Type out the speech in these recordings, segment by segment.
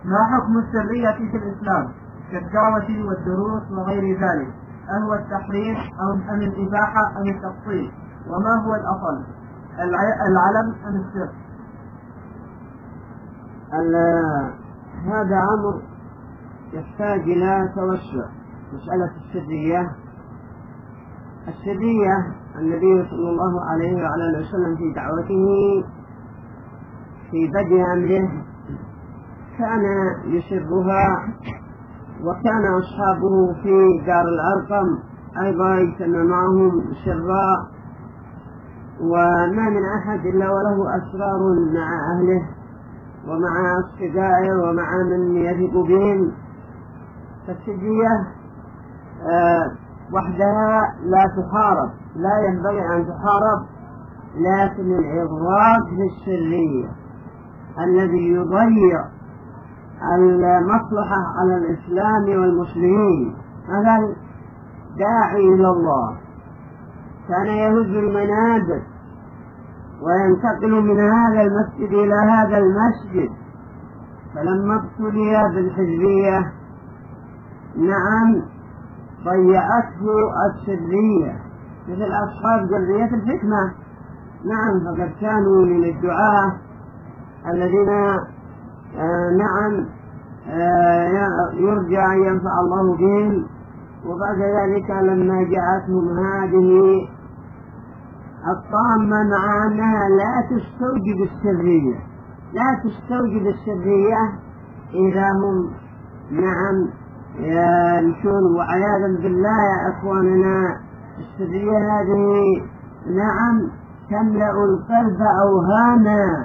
ما حكم السرية في الإسلام كالدعوة والدروس وغير ذلك؟ أهو التحريم أم الإباحة أم التفصيل؟ وما هو الأصل العلم أم السر؟ هذا أمر يحتاج إلى توسع. مسألة السرية النبي صلى الله عليه وعلى آله وسلم في دعوته في بدء أمره كان يسرها، وكان أصحابه في دار الأرقم أيضا يجتمع معهم سرا، وما من أحد إلا وله أسرار مع أهله ومع أصدقائه ومع من يثق بهم. فالسرية وحدها لا تحارب، لا ينبغي أن تحارب، لكن الإغراق بالسرية الذي يضيع المصلحة على الإسلام والمسلمين. مثلا داعي إلى الله كان يهز المنابر وينتقل من هذا المسجد إلى هذا المسجد، فلما ابتلي بالحزبية نعم ضيعته السرية، مثل أصحاب جمعية الحكمة. نعم فقد كانوا من الدعاة الذين نعم يرجى أن ينفع الله بهم، وبعد ذلك لما جاءتهم هذه الطامة مع أنها لا تستوجب السرية إذا هم نعم يمشون. وعياذا بالله يا أخواننا السرية هذه نعم تملأ القلب أوهاما،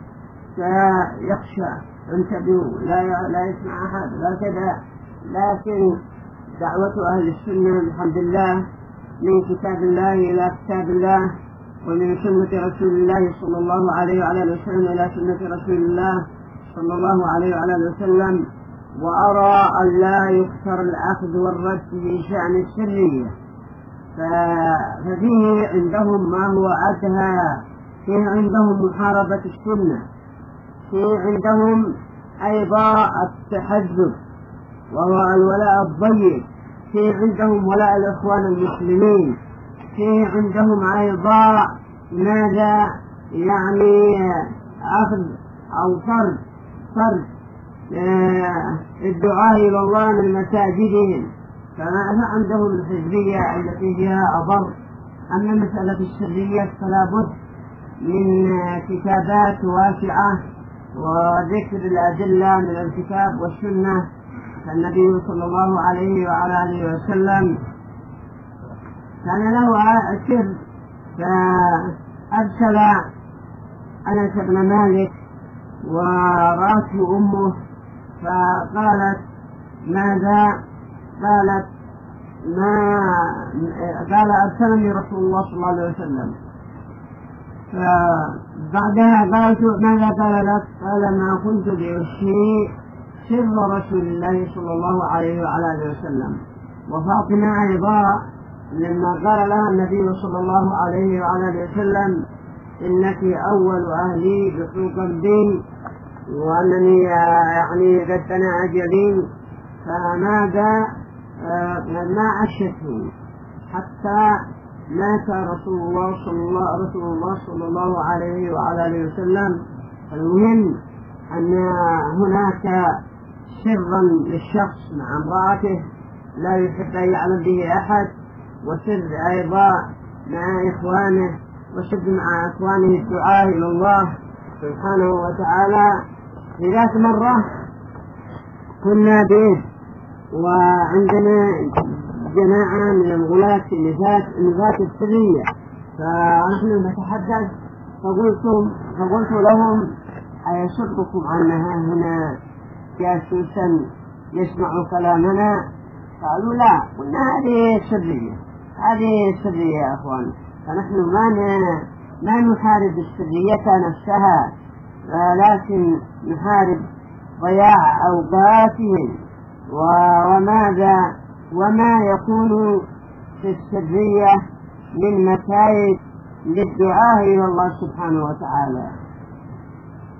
فيخشى انتبهوا لا يسمع أحد لا كذا. لكن دعوة أهل السنة الحمد لله من كتاب الله إلى كتاب الله، ومن سنة رسول الله صلى الله عليه وعلى آله وسلم إلى سنة رسول الله صلى الله عليه وعلى آله وسلم. وأرى أن لا يكثر الأخذ والرد في شأن السرية، ففيه عندهم ما هو أدهى، فيه عندهم محاربة السنة، فيه عندهم أيضا التحزب وهو الولاء الضيق، فيه عندهم ولاء الإخوان المسلمين، فيه عندهم أيضا ماذا يعني أخذ أو فرد الدعاء إلى الله من مساجدهم. فما عندهم الحزبية التي فيها أضر. أما مسألة السرية فلا بد من كتابات واسعة وذكر الأدلة من الكتاب والسنة. فالنبي صلى الله عليه وعلى آله وسلم كان له سر، فأرسل أنس بن مالك ورأته أمه فقالت ماذا؟ قال أرسلني رسول الله صلى الله عليه وسلم. فبعدها قالت ماذا قال لك؟ قال ما كنت بأشيء سر رسول الله صلى الله عليه وعلى آله وسلم. وفاطمة أيضا لما قال لها النبي صلى الله عليه وعلى آله وسلم إنك أول أهلي بحقوق الدين وأنني يعني قد تناجلين، فماذا ما عشته حتى مات رسول الله صلى الله عليه وعلى آله وسلم. المهم أن هناك سرا للشخص مع امرأته لا يحب أن يعلم به أحد، وسر أيضا مع إخوانه، وسر مع إخوانه الدعاء إلى الله سبحانه وتعالى. في ذات مرة كنا به وعندنا جماعة من الغلاة في نفاة السرية، فنحن نتحدث فقلت لهم أيسركم أنها هنا جاسوسا يسمع كلامنا؟ قالوا لا. قلنا هذه سرية يا أخوان. فنحن ما نحارب السرية نفسها، ولكن نحارب ضياع أوقاتهم وما يكون في السرية من مكايد للدعاء إلى الله سبحانه وتعالى.